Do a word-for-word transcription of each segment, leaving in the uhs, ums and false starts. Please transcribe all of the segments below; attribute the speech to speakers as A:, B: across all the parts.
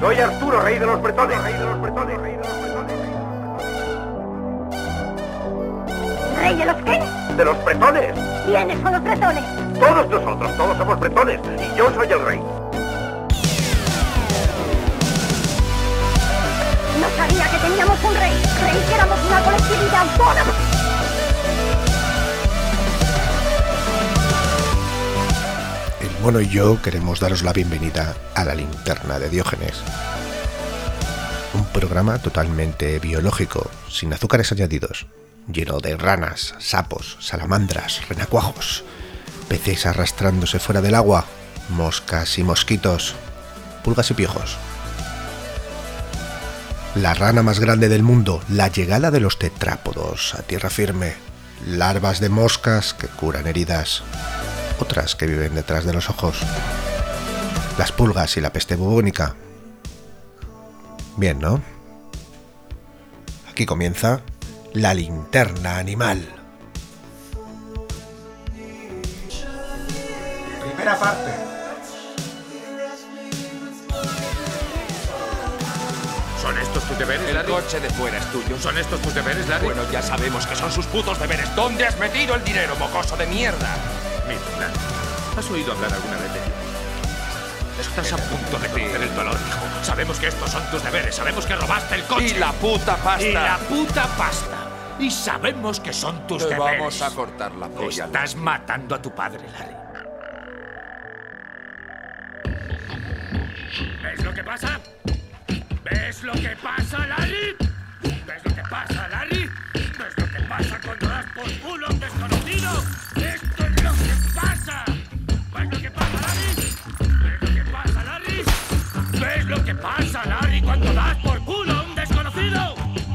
A: Soy Arturo, rey de los bretones, rey de los bretones, rey de los bretones.
B: ¿Rey de los qué?
A: ¡De los bretones!
B: ¿Quiénes son los bretones?
A: Todos nosotros, todos somos bretones, y yo soy el rey.
B: No sabía que teníamos un rey. Creí que éramos una colectividad autónoma.
C: El mono y yo queremos daros la bienvenida a La Linterna de Diógenes. Un programa totalmente biológico, sin azúcares añadidos, lleno de ranas, sapos, salamandras, renacuajos, peces arrastrándose fuera del agua, moscas y mosquitos, pulgas y piojos. La rana más grande del mundo, la llegada de los tetrápodos a tierra firme, larvas de moscas que curan heridas, otras que viven detrás de los ojos, las pulgas y la peste bubónica. Bien, ¿no? Aquí comienza La Linterna Animal. Primera parte.
D: ¿Son estos tus deberes,
E: El
D: Larry?
E: coche de fuera es tuyo.
D: ¿Son estos tus deberes, Larry?
E: Bueno, ya sabemos que son sus putos deberes. ¿Dónde has metido el dinero, mocoso de mierda?
D: Mira, Larry, ¿has oído hablar alguna vez de Dios? Estás a punto de conocer el dolor, hijo. Sabemos que estos son tus deberes. Sabemos que robaste el coche.
E: Y la puta pasta.
D: Y la puta pasta. Y sabemos que son tus
E: Te
D: deberes.
E: vamos a cortar la polla.
D: Estás matando a tu padre, Larry. ¿Ves lo que pasa? ¿Ves lo que pasa, Larry? ¿Ves lo que pasa, Larry? ¿Ves lo que pasa cuando das por culo a un desconocido? ¡Esto es lo que pasa! ¿Ves lo que pasa, Larry? ¿Ves lo que pasa, Larry? ¿Ves lo que pasa, Larry, cuando das por culo a un desconocido?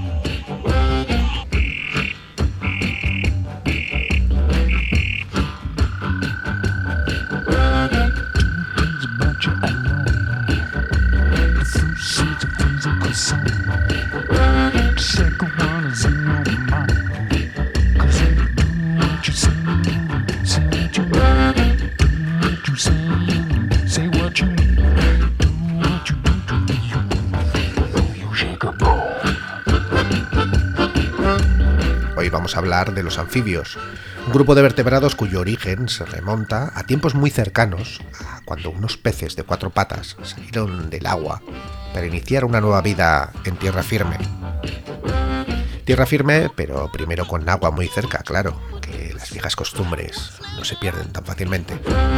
C: Hoy vamos a hablar de los anfibios, un grupo de vertebrados cuyo origen se remonta a tiempos muy cercanos a cuando unos peces de cuatro patas salieron del agua para iniciar una nueva vida en tierra firme. Tierra firme, pero primero con agua muy cerca, claro, que las viejas costumbres no se pierden tan fácilmente.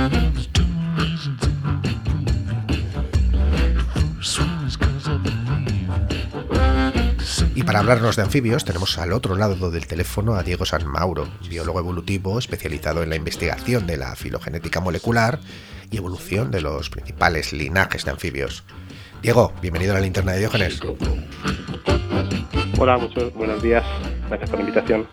C: Y para hablarnos de anfibios tenemos al otro lado del teléfono a Diego San Mauro, biólogo evolutivo especializado en la investigación de la filogenética molecular y evolución de los principales linajes de anfibios. Diego, bienvenido a La Linterna de Diógenes.
F: Hola, muchos buenos días. Gracias por la invitación.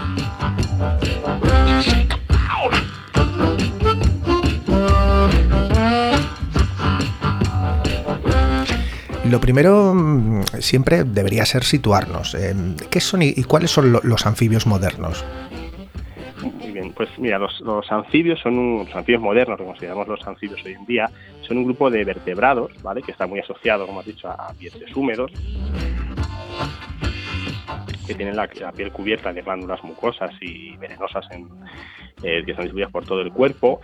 C: Lo primero siempre debería ser situarnos. ¿Qué son y cuáles son los anfibios modernos?
F: Muy bien, pues mira, los, los anfibios son un, los anfibios modernos, que consideramos los anfibios hoy en día, son un grupo de vertebrados, ¿vale? Que está muy asociado, como has dicho, a ambientes húmedos, que tienen la, la piel cubierta de glándulas mucosas y venenosas en, eh, que están distribuidas por todo el cuerpo.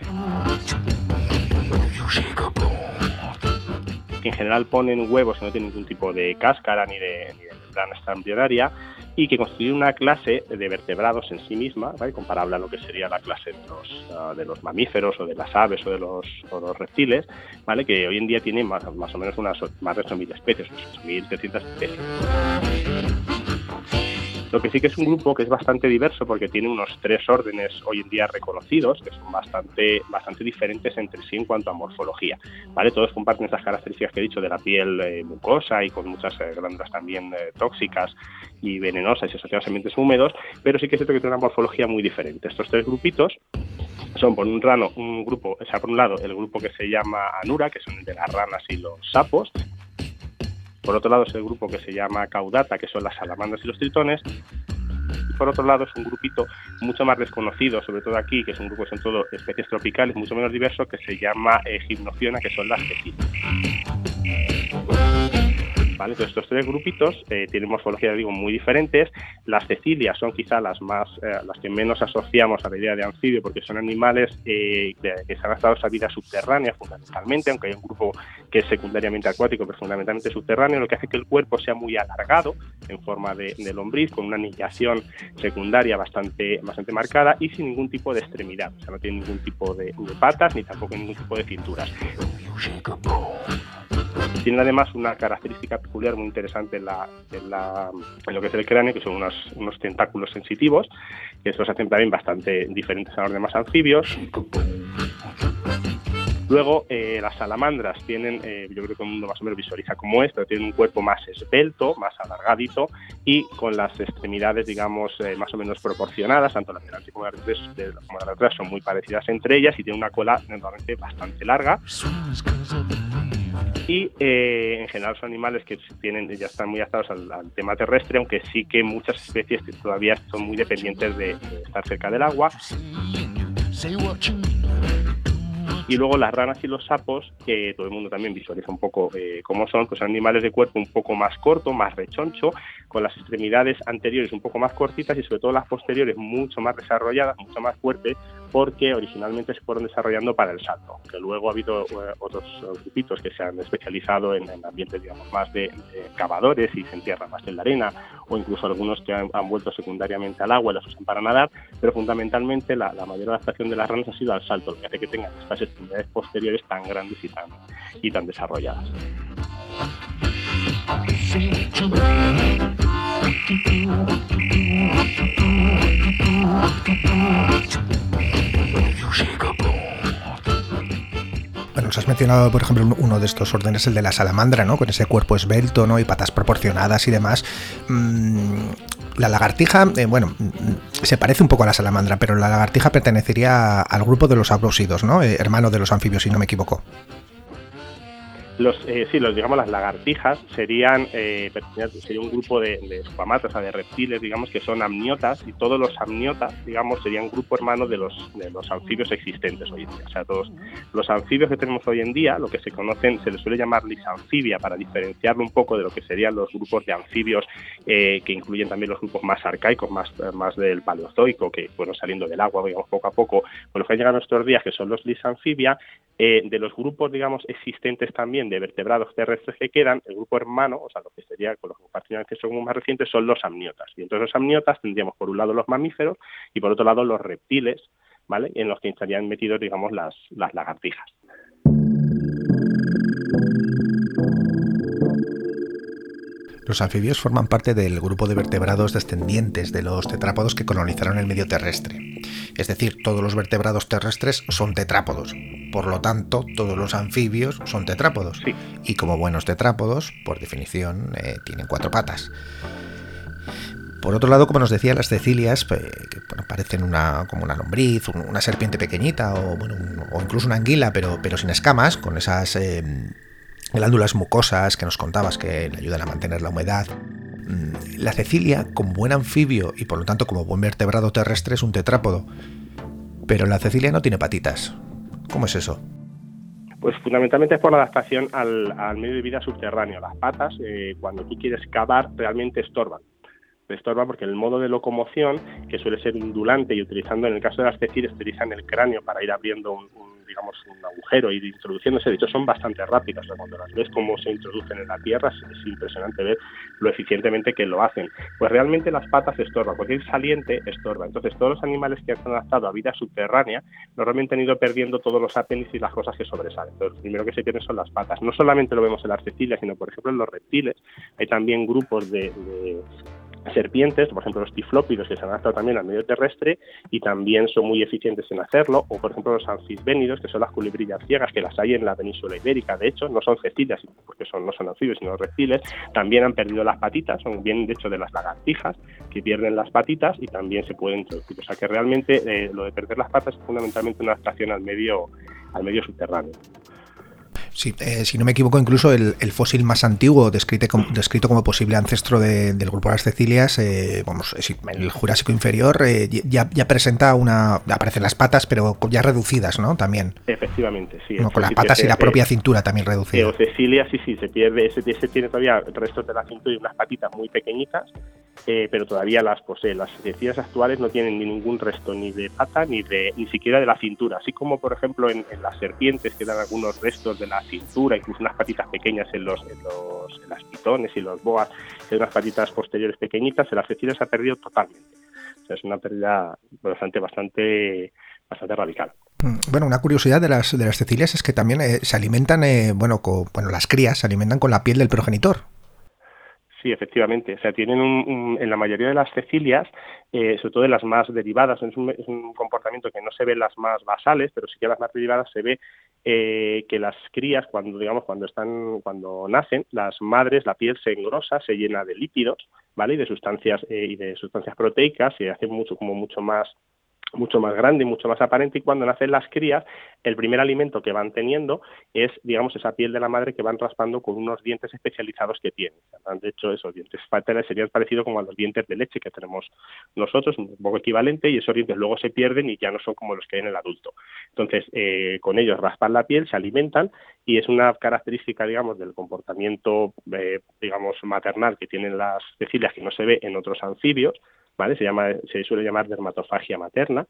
F: Que en general ponen huevos que no tienen ningún tipo de cáscara ni de, ni de membrana extraembrionaria y que constituyen una clase de vertebrados en sí misma, ¿vale? Comparable a lo que sería la clase de los, uh, de los mamíferos o de las aves o de los, o los reptiles, ¿vale? Que hoy en día tienen más, más o menos unas más de ocho mil especies, ocho mil trescientas especies. Lo que sí que es un grupo que es bastante diverso porque tiene unos tres órdenes hoy en día reconocidos que son bastante, bastante diferentes entre sí en cuanto a morfología, ¿vale? Todos comparten esas características que he dicho de la piel eh, mucosa y con muchas eh, glándulas también eh, tóxicas y venenosas y asociadas a ambientes húmedos, pero sí que es cierto que tiene una morfología muy diferente. Estos tres grupitos son por un rano, un grupo, o sea, por un lado el grupo que se llama Anura, que son el de las ranas y los sapos. Por otro lado es el grupo que se llama Caudata, que son las salamandras y los tritones. Y por otro lado es un grupito mucho más desconocido, sobre todo aquí, que es un grupo, son todo especies tropicales, mucho menos diverso, que se llama eh, Gymnophiona, que son las gecinas. ¿vale? Entonces, estos tres grupitos eh, tienen morfología, digo, muy diferentes. Las cecilias son quizá las más, eh, las que menos asociamos a la idea de anfibio, porque son animales eh, que, que se han adaptado a esa vida subterránea fundamentalmente, aunque hay un grupo que es secundariamente acuático, pero fundamentalmente subterráneo, lo que hace que el cuerpo sea muy alargado en forma de, de lombriz, con una anillación secundaria bastante, bastante marcada y sin ningún tipo de extremidad. O sea, no tiene ningún tipo de, de patas ni tampoco ningún tipo de cinturas. Tiene además una característica peculiar muy interesante en, la, en, la, en lo que es el cráneo, que son unos, unos tentáculos sensitivos, que estos hacen también bastante diferentes a los demás anfibios. Luego, eh, las salamandras tienen, eh, yo creo que todo el mundo más o menos visualiza como es, pero tienen un cuerpo más esbelto, más alargadito y con las extremidades, digamos, eh, más o menos proporcionadas, tanto la delante como la de atrás son muy parecidas entre ellas y tienen una cola normalmente bastante larga. Y eh, en general son animales que tienen, ya están muy adaptados al, al tema terrestre, aunque sí que muchas especies que todavía son muy dependientes de, de estar cerca del agua. Y luego las ranas y los sapos, que todo el mundo también visualiza un poco eh, cómo son, pues son animales de cuerpo un poco más corto, más rechoncho, con las extremidades anteriores un poco más cortitas y sobre todo las posteriores mucho más desarrolladas, mucho más fuertes, porque originalmente se fueron desarrollando para el salto, que luego ha habido eh, otros grupitos que se han especializado en, en ambientes, digamos, más de, de cavadores y se entierran más en la arena, o incluso algunos que han, han vuelto secundariamente al agua y los usan para nadar, pero fundamentalmente la, la mayor adaptación de las ranas ha sido al salto, lo que hace que tengan estas extremidades posteriores tan grandes y tan, y tan desarrolladas.
C: Bueno, nos has mencionado, por ejemplo, uno de estos órdenes, el de la salamandra, ¿no? Con ese cuerpo esbelto, ¿no? Y patas proporcionadas y demás. Mm, la lagartija, eh, bueno, se parece un poco a la salamandra, pero la lagartija pertenecería al grupo de los ablósidos, ¿no? Eh, hermano de los anfibios, si no me equivoco.
F: Los, eh, sí, los, digamos, las lagartijas serían, eh, sería un grupo de, de squamatas, o sea, de reptiles, digamos, que son amniotas, y todos los amniotas, digamos, serían grupo hermano de los, de los anfibios existentes hoy en día. O sea, todos los anfibios que tenemos hoy en día, lo que se conocen, se les suele llamar lisanfibia, para diferenciarlo un poco de lo que serían los grupos de anfibios, eh, que incluyen también los grupos más arcaicos, más, más del paleozoico, que fueron saliendo del agua, digamos, poco a poco, con los que han llegado a nuestros días, que son los lisanfibia. Eh, de los grupos, digamos, existentes también de vertebrados terrestres que quedan, el grupo hermano, o sea, lo que sería con los que comparten acceso más recientes, son los amniotas. Y entonces los amniotas tendríamos por un lado los mamíferos y por otro lado los reptiles, ¿vale? En los que estarían metidos, digamos, las, las lagartijas.
C: Los anfibios forman parte del grupo de vertebrados descendientes de los tetrápodos que colonizaron el medio terrestre. Es decir, todos los vertebrados terrestres son tetrápodos. Por lo tanto, todos los anfibios son tetrápodos.
F: Sí.
C: Y como buenos tetrápodos, por definición, eh, tienen cuatro patas. Por otro lado, como nos decía, las cecilias, pues, que bueno, parecen una, como una lombriz, una serpiente pequeñita o, bueno, un, o incluso una anguila, pero, pero sin escamas, con esas eh, glándulas mucosas que nos contabas que le ayudan a mantener la humedad. La cecilia, como buen anfibio y por lo tanto como buen vertebrado terrestre, es un tetrápodo. Pero la cecilia no tiene patitas. ¿Cómo es eso?
F: Pues fundamentalmente es por la adaptación al, al medio de vida subterráneo. Las patas, eh, cuando tú quieres cavar, realmente estorban. Estorba porque el modo de locomoción, que suele ser ondulante y utilizando, en el caso de las cecilias, utilizan el cráneo para ir abriendo un, un digamos, un agujero y introduciéndose. De hecho, son bastante rápidas. O sea, cuando las ves cómo se introducen en la tierra, es, es impresionante ver lo eficientemente que lo hacen. Pues realmente las patas estorban, porque el saliente estorba. Entonces, todos los animales que han adaptado a vida subterránea normalmente han ido perdiendo todos los apéndices y las cosas que sobresalen. Entonces, lo primero que se pierden son las patas. No solamente lo vemos en las cecilias, sino, por ejemplo, en los reptiles. Hay también grupos de... de serpientes, por ejemplo los tiflópidos, que se han adaptado también al medio terrestre y también son muy eficientes en hacerlo, o por ejemplo los anfisbénidos, que son las culebrillas ciegas, que las hay en la península ibérica. De hecho, no son cecilias porque son, no son anfibios sino reptiles, también han perdido las patitas, son bien de hecho de las lagartijas que pierden las patitas y también se pueden introducir. O sea que realmente eh, lo de perder las patas es fundamentalmente una adaptación al medio, al medio subterráneo.
C: Sí, eh, si no me equivoco, incluso el, el fósil más antiguo descrito como, descrito como posible ancestro de, del grupo de las cecilias, eh, vamos, el Jurásico inferior, eh, ya, ya presenta una, aparecen las patas, pero ya reducidas, ¿no? También.
F: Efectivamente, sí.
C: No, con las patas y la propia cintura también reducida.
F: Eocecilia, sí, sí, se pierde, ese, ese tiene todavía restos de la cintura y unas patitas muy pequeñitas, eh, pero todavía las posee. Las cecilias actuales no tienen ni ningún resto ni de pata ni de ni siquiera de la cintura, así como por ejemplo en, en las serpientes quedan algunos restos de la cintura, incluso unas patitas pequeñas en los en los en las pitones y los boas, hay unas patitas posteriores pequeñitas. En las cecilias se ha perdido totalmente. O sea, es una pérdida bastante bastante bastante radical.
C: Bueno, una curiosidad de las de las cecilias es que también eh, se alimentan, eh, bueno, con, bueno, las crías se alimentan con la piel del progenitor.
F: Sí, efectivamente. O sea, tienen un, un, en la mayoría de las cecilias, eh, sobre todo en las más derivadas, es un, es un comportamiento que no se ve en las más basales, pero sí que en las más derivadas se ve eh, que las crías, cuando digamos cuando están, cuando nacen, las madres, la piel se engrosa, se llena de lípidos, ¿vale? Y de sustancias eh, y de sustancias proteicas, se hace mucho como mucho más mucho más grande, mucho más aparente, y cuando nacen las crías, el primer alimento que van teniendo es, digamos, esa piel de la madre que van raspando con unos dientes especializados que tienen. De hecho, esos dientes paternos serían parecidos como a los dientes de leche que tenemos nosotros, un poco equivalente, y esos dientes luego se pierden y ya no son como los que hay en el adulto. Entonces, eh, con ellos raspan la piel, se alimentan, y es una característica, digamos, del comportamiento, eh, digamos, maternal que tienen las cecilias que no se ve en otros anfibios, ¿vale? Se llama, se suele llamar dermatofagia materna,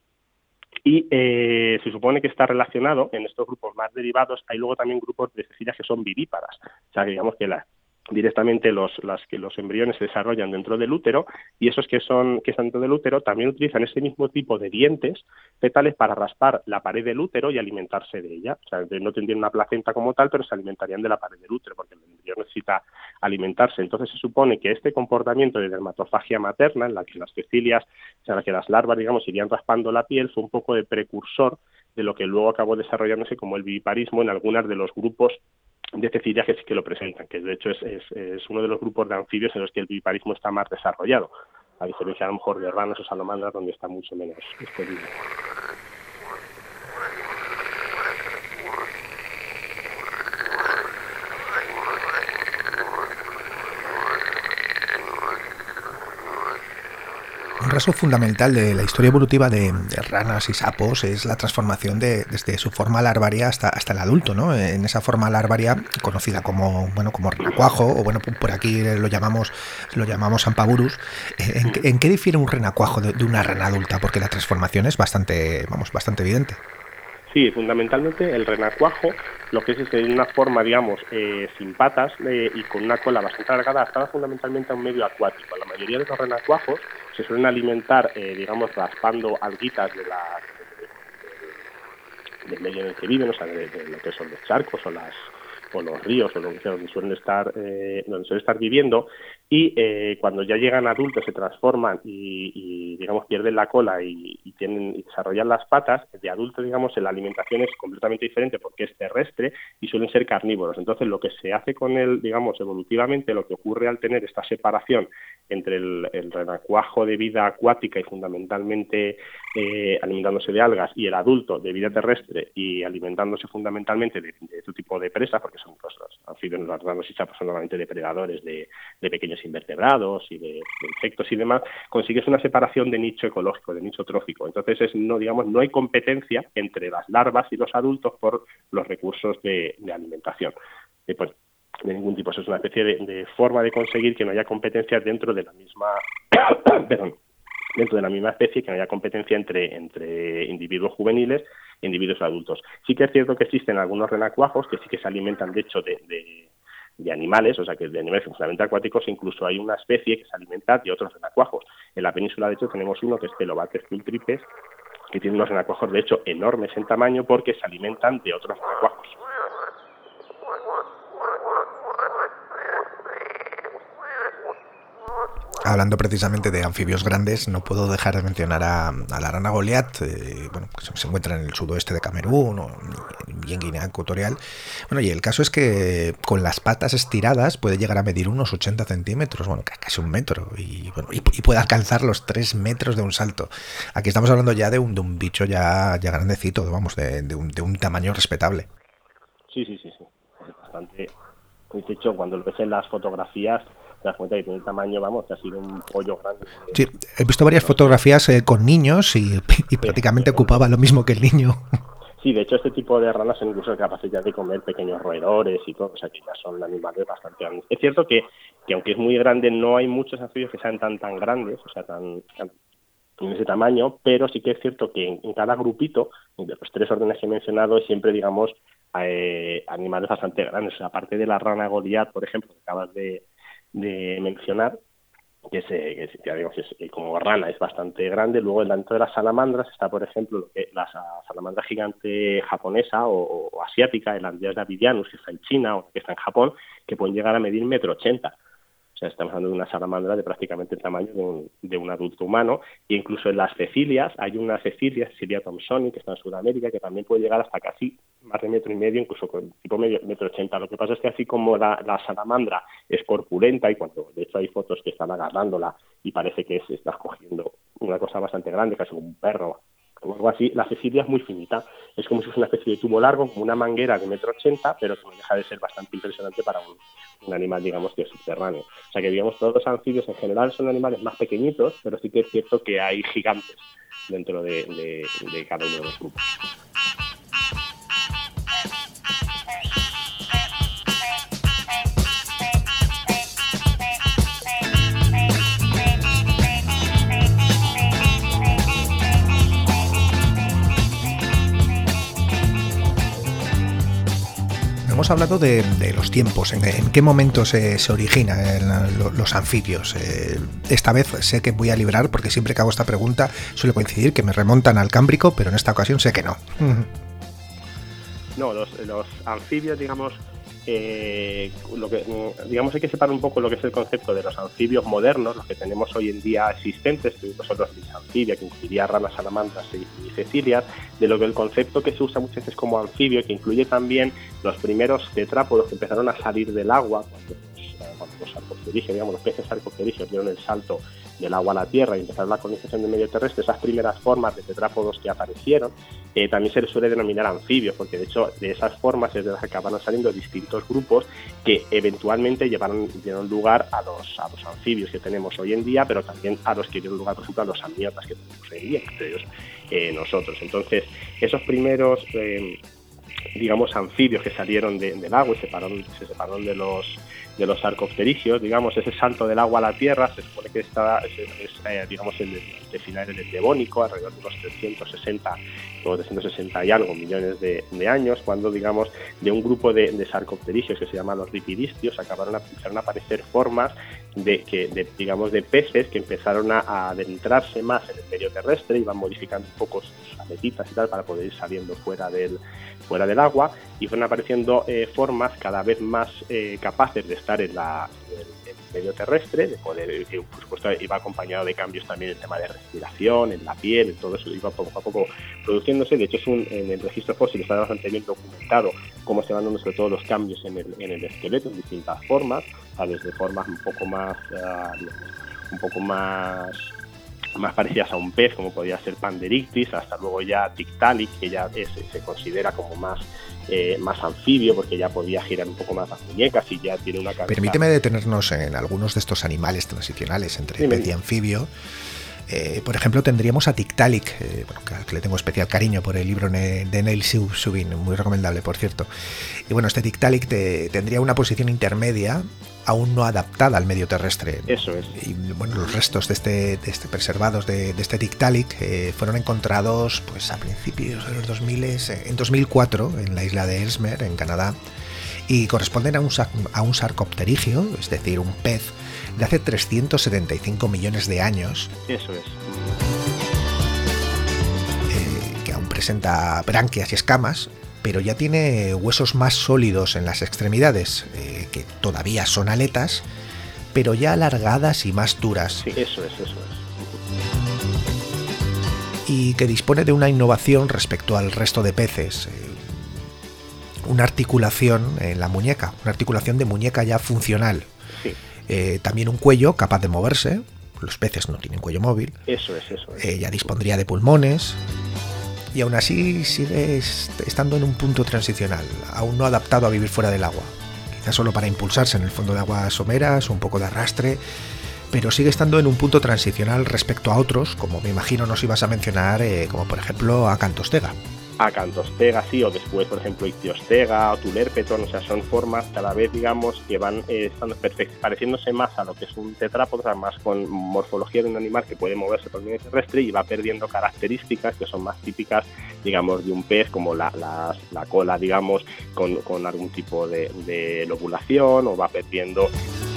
F: y eh, se supone que está relacionado en estos grupos más derivados. Hay luego también grupos de cecilias que son vivíparas, o sea, que digamos que la, directamente los, las que los embriones se desarrollan dentro del útero, y esos que son que están dentro del útero también utilizan ese mismo tipo de dientes fetales para raspar la pared del útero y alimentarse de ella. O sea, no tendrían una placenta como tal, pero se alimentarían de la pared del útero porque el embrión necesita alimentarse. Entonces se supone que este comportamiento de dermatofagia materna, en la que las cecilias, o sea, en la que las larvas, digamos, irían raspando la piel, fue un poco de precursor de lo que luego acabó desarrollándose como el viviparismo en algunas de los grupos de cecilias que sí que lo presentan, que de hecho es, es, es uno de los grupos de anfibios en los que el viviparismo está más desarrollado, a diferencia a lo mejor de ranas o salamandras, donde está mucho menos extendido.
C: Un rasgo fundamental de la historia evolutiva de, de ranas y sapos es la transformación de, desde su forma larvaria hasta, hasta el adulto, ¿no? En esa forma larvaria conocida como, bueno, como renacuajo, o bueno, por aquí lo llamamos lo llamamos Ampaburus. ¿En, en qué difiere un renacuajo de, de una rana adulta? Porque la transformación es bastante, vamos, bastante evidente.
F: Sí, fundamentalmente el renacuajo, lo que es es en una forma, digamos, eh, sin patas eh, y con una cola bastante alargada, adaptada fundamentalmente a un medio acuático. La mayoría de los renacuajos se suelen alimentar, eh, digamos, raspando alguitas de la, de, de, del medio en el que viven, o sea, de, de lo que son los charcos o las o los ríos o donde, donde suelen estar eh, donde suelen estar viviendo, y eh, cuando ya llegan adultos se transforman y, y digamos pierden la cola y, y tienen y desarrollan las patas. De adultos, digamos, la alimentación es completamente diferente porque es terrestre y suelen ser carnívoros. Entonces lo que se hace con él, digamos, evolutivamente, lo que ocurre al tener esta separación entre el, el renacuajo de vida acuática y fundamentalmente eh, alimentándose de algas, y el adulto de vida terrestre y alimentándose fundamentalmente de, de este tipo de presas, porque son pues, los anfibios, los ranos y sapos son normalmente depredadores de, de pequeños invertebrados y de, de insectos y demás, consigues una separación de nicho ecológico, de nicho trófico. Entonces es, no digamos no hay competencia entre las larvas y los adultos por los recursos de, de alimentación. Y pues, de ningún tipo. Eso es una especie de, de forma de conseguir que no haya competencia dentro de la misma perdón, dentro de la misma especie, que no haya competencia entre, entre individuos juveniles e individuos adultos. Sí que es cierto que existen algunos renacuajos que sí que se alimentan, de hecho, de, de, de animales, o sea, que de animales fundamentalmente acuáticos. Incluso hay una especie que se alimenta de otros renacuajos. En la península, de hecho, tenemos uno que es Telobates pultripes, que tiene unos renacuajos, de hecho, enormes en tamaño porque se alimentan de otros renacuajos.
C: Hablando precisamente de anfibios grandes, no puedo dejar de mencionar a, a la rana Goliat, eh, bueno, que se, se encuentra en el sudoeste de Camerún o y en Guinea Ecuatorial. Bueno, y el caso es que con las patas estiradas puede llegar a medir unos ochenta centímetros, bueno, casi un metro, y, bueno, y, y puede alcanzar los tres metros de un salto. Aquí estamos hablando ya de un, de un bicho ya, ya grandecito, vamos, de, de, un, de un tamaño respetable.
F: Sí, sí, sí, sí. es bastante... De hecho, cuando lo ves en las fotografías, te das cuenta que tiene un tamaño, vamos, que ha sido un pollo grande.
C: Sí, he visto varias fotografías eh, con niños y, y prácticamente ocupaba lo mismo que el niño.
F: Sí, de hecho, este tipo de ranas son incluso capaces ya de comer pequeños roedores y todo, o sea que ya son animales bastante grandes. Es cierto que, que aunque es muy grande, no hay muchos anfibios que sean tan tan grandes, o sea, tan, tan en ese tamaño, pero sí que es cierto que en, en cada grupito, de los tres órdenes que he mencionado, siempre, digamos, eh, animales bastante grandes. O sea, aparte de la rana Goliat, por ejemplo, que acabas de, de mencionar, que, se, que ya digo que es, como rana es bastante grande. Luego dentro de las salamandras está, por ejemplo, lo que, la salamandra gigante japonesa o, o asiática, el Andreas davidianus, que está en China o que está en Japón, que pueden llegar a medir metro ochenta. O sea, estamos hablando de una salamandra de prácticamente el tamaño de un, de un adulto humano. E incluso en las cecilias, hay una cecilia, Cecilia thomsoni, que está en Sudamérica, que también puede llegar hasta casi más de metro y medio, incluso con tipo medio, metro ochenta. Lo que pasa es que así como la, la salamandra es corpulenta, y cuando de hecho hay fotos que están agarrándola y parece que se está cogiendo una cosa bastante grande, casi como un perro o algo así, la cecilia es muy finita. Es como si fuese una especie de tubo largo, como una manguera de metro ochenta, pero que no deja de ser bastante impresionante para un, un animal, digamos, que es subterráneo. O sea que, digamos, todos los anfibios en general son animales más pequeñitos, pero sí que es cierto que hay gigantes dentro de, de, de cada uno de los grupos.
C: Hemos hablado de, de los tiempos, en, en qué momento se, se originan los, los anfibios. Eh, esta vez sé que voy a librar, porque siempre que hago esta pregunta suele coincidir que me remontan al Cámbrico, pero en esta ocasión sé que no.
F: No, los, los anfibios, digamos, eh, lo que, digamos hay que separar un poco lo que es el concepto de los anfibios modernos, los que tenemos hoy en día existentes, que son los anfibios, que incluiría ranas, salamandras y, y cecilias, de lo que el concepto que se usa muchas veces como anfibio, que incluye también los primeros tetrápodos que empezaron a salir del agua, cuando los, cuando los sarcopterígeos, digamos, los peces sarcopterígeos dieron el salto del agua a la tierra y empezaron la colonización del medio terrestre. Esas primeras formas de tetrápodos que aparecieron, eh, también se les suele denominar anfibios, porque de hecho de esas formas es de las que acabaron saliendo distintos grupos que eventualmente llevaron, dieron lugar a los, a los anfibios que tenemos hoy en día, pero también a los que dieron lugar, por ejemplo, a los amniotas que tenemos hoy en día, entre ellos eh, nosotros. Entonces, esos primeros, eh, digamos, anfibios que salieron de, del agua y separaron, se separaron de los de los sarcopterigios, digamos, ese salto del agua a la tierra, se supone que está, es, es, eh, digamos, el de finales del Devónico, alrededor de unos trescientos sesenta o trescientos sesenta y algo millones de, de años, cuando, digamos, de un grupo de, de sarcopterigios que se llaman los ripidistios, acabaron a, empezaron a aparecer formas de, que, de, digamos, de peces que empezaron a, a adentrarse más en el medio terrestre, iban modificando un poco sus aletitas y tal para poder ir saliendo fuera del, fuera del agua, y fueron apareciendo eh, formas cada vez más eh, capaces de estar en, la, en, el, en el medio terrestre, de poder, que por supuesto iba acompañado de cambios también en el tema de respiración, en la piel, en todo eso iba poco a poco produciéndose. De hecho, es un, en el registro fósil está bastante bien documentado cómo se van dando sobre todo los cambios en el, en el esqueleto en distintas formas, a desde formas un poco más uh, digamos, un poco más más parecidas a un pez, como podría ser Panderictis, hasta luego ya Tiktaalik, que ya es, se considera como más eh, más anfibio, porque ya podía girar un poco más las muñecas y ya tiene una cabeza.
C: Permíteme detenernos en algunos de estos animales transicionales entre sí, pez y anfibio. Eh, por ejemplo, tendríamos a Tiktaalik, eh, bueno, que le tengo especial cariño por el libro de Neil Subin, muy recomendable, por cierto. Y bueno, este Tiktaalik te, tendría una posición intermedia, aún no adaptada al medio terrestre.
F: Eso es.
C: Y bueno, los restos de este, de este preservados de, de este Tiktaalik eh, fueron encontrados pues a principios de los dos mil, eh, en dos mil cuatro, en la isla de Ellesmere, en Canadá, y corresponden a un, a un sarcopterigio, es decir, un pez de hace trescientos setenta y cinco millones de años.
F: Eso es.
C: Eh, que aún presenta branquias y escamas, pero ya tiene huesos más sólidos en las extremidades, eh, que todavía son aletas, pero ya alargadas y más duras.
F: Sí, eso es, eso es.
C: Y que dispone de una innovación respecto al resto de peces. Eh, una articulación en la muñeca, una articulación de muñeca ya funcional.
F: Sí.
C: Eh, también un cuello capaz de moverse. Los peces no tienen cuello móvil.
F: Eso es, eso es.
C: Eh, ya dispondría de pulmones. y aún así sigue estando en un punto transicional, aún no adaptado a vivir fuera del agua. Quizás solo para impulsarse en el fondo de aguas someras, un poco de arrastre, pero sigue estando en un punto transicional respecto a otros, como me imagino nos ibas a mencionar, eh, como por ejemplo Acantostega.
F: Acantostega, sí, o después, por ejemplo, Ictiostega o Tulerpeton, o sea, son formas cada vez, digamos, que van eh, estando perfect- pareciéndose más a lo que es un tetrápodo, o sea, más con morfología de un animal que puede moverse por el medio terrestre y va perdiendo características que son más típicas, digamos, de un pez, como la, la, la cola, digamos, con, con algún tipo de, de lobulación, o va perdiendo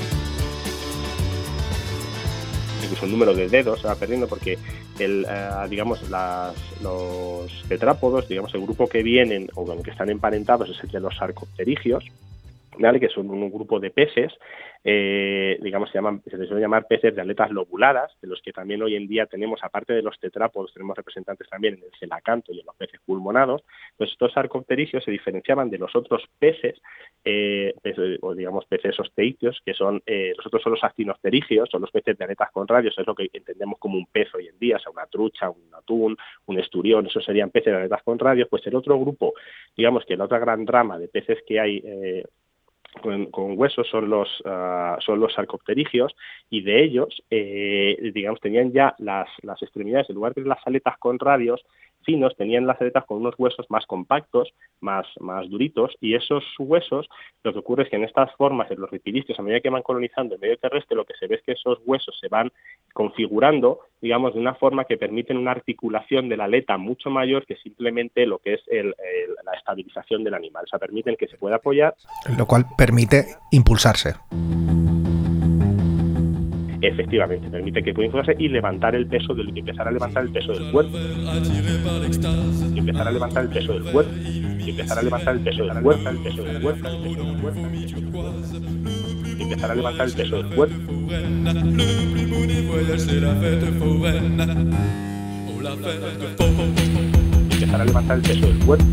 F: incluso el número de dedos se va perdiendo, porque el, uh, digamos las, los tetrápodos, digamos el grupo que vienen o con el que están emparentados es el de los sarcopterigios, ¿vale? Que son un grupo de peces, eh, digamos se llaman, se les suele llamar peces de aletas lobuladas, de los que también hoy en día tenemos, aparte de los tetrápodos, tenemos representantes también en el celacanto y en los peces pulmonados. Pues estos sarcopterigios se diferenciaban de los otros peces, eh, peces o digamos peces osteídeos, que son, eh, los otros son los actinopterigios, son los peces de aletas con radios, es lo que entendemos como un pez hoy en día, o sea, una trucha, un atún, un esturión, esos serían peces de aletas con radios. Pues el otro grupo, digamos que la otra gran rama de peces que hay, eh, Con, con huesos son los uh, son los sarcopterigios, y de ellos eh, digamos tenían ya las, las extremidades, en lugar de las aletas con radios finos, tenían las aletas con unos huesos más compactos, más, más duritos, y esos huesos, lo que ocurre es que en estas formas, en los ripidísteos, a medida que van colonizando el medio terrestre, lo que se ve es que esos huesos se van configurando, digamos, de una forma que permiten una articulación de la aleta mucho mayor que simplemente lo que es el, el, la estabilización del animal. O sea, permiten que se pueda apoyar.
C: Lo cual permite impulsarse.
F: Efectivamente, permite que pueda impulsarse y levantar el peso del y empezar a levantar el peso del cuerpo. Y empezar a levantar el peso del cuerpo. Y empezar a levantar el peso del cuerpo, el peso del cuerpo, el peso del cuerpo. Y empezar a levantar el peso del cuerpo. Y empezar a levantar el peso del cuerpo.